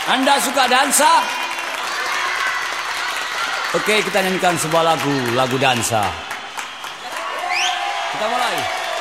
Anda suka dansa? Oke, kita nyanyikan sebuah lagu dansa. Kita mulai.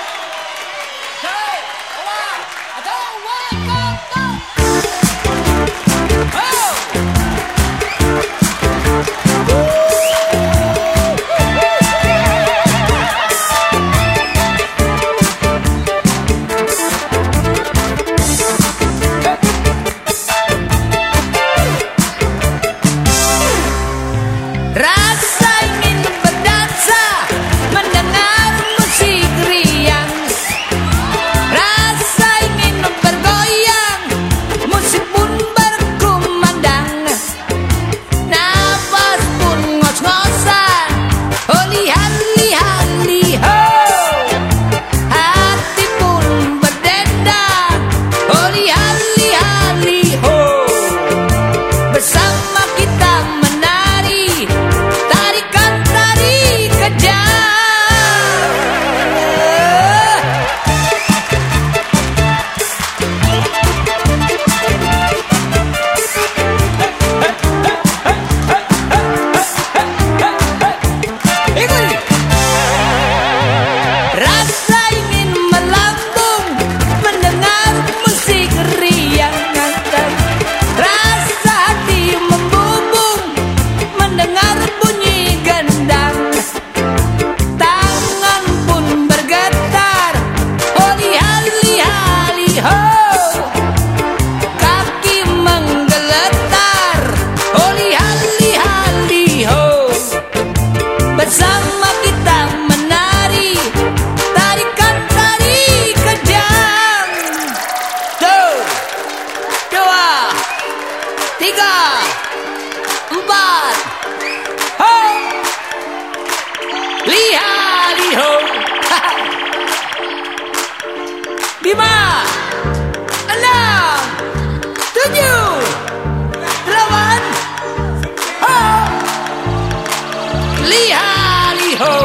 Rasa ingin berdansa, mendengar musik riang. Rasa ingin bergoyang, musik pun berkumandang. Nafas pun ngos-ngosan, oh lihat-lihat-liho. Hati pun berdendang, oh lihat-lihat-liho. Bersama kita menari, tarikan tari kejam. Ikuti. Rasa ingin melambung, mendengar musik riang. Rasa hati membubung, mendengar bunyi gendang. Tangan pun bergetar, oh lihat-lihat-liho. Kaki menggeletar, oh lihat-lihat-liho. Bersama kita menari, tarikan tari kejam. 1, 2, 3, 4. Ho! Lihat-liho. 5, 6, 7, 8. Ho! Lihat-liho.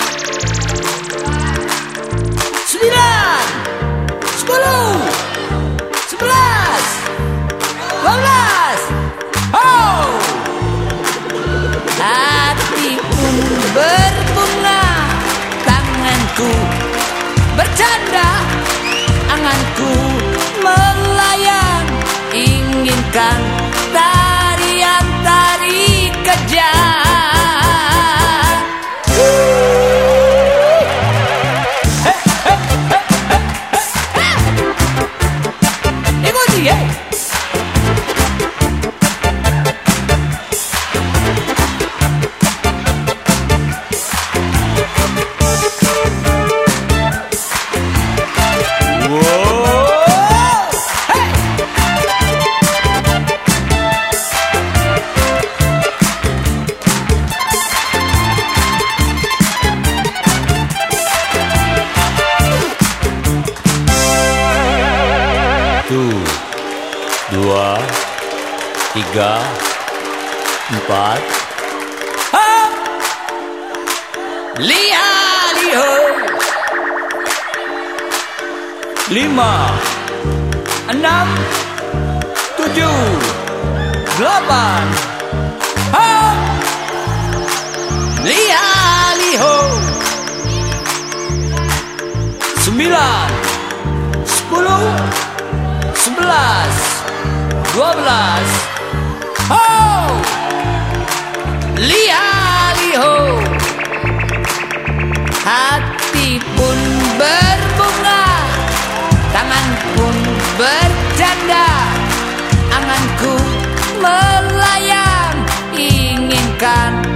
9, 10, 11, 12. Oh! Hati pun berbunga, tanganku bercanda, anganku melayang, inginkan tarian tari kejam. Ikuti ya. Tuh, 2, 3, 4. Lihat-liho. 5, 6, 7, 8. Lihat-liho. 9, 10, 11, 12. Oh! Lihat-liho. Hati pun berbunga, tangan pun bercanda, anganku melayang, inginkan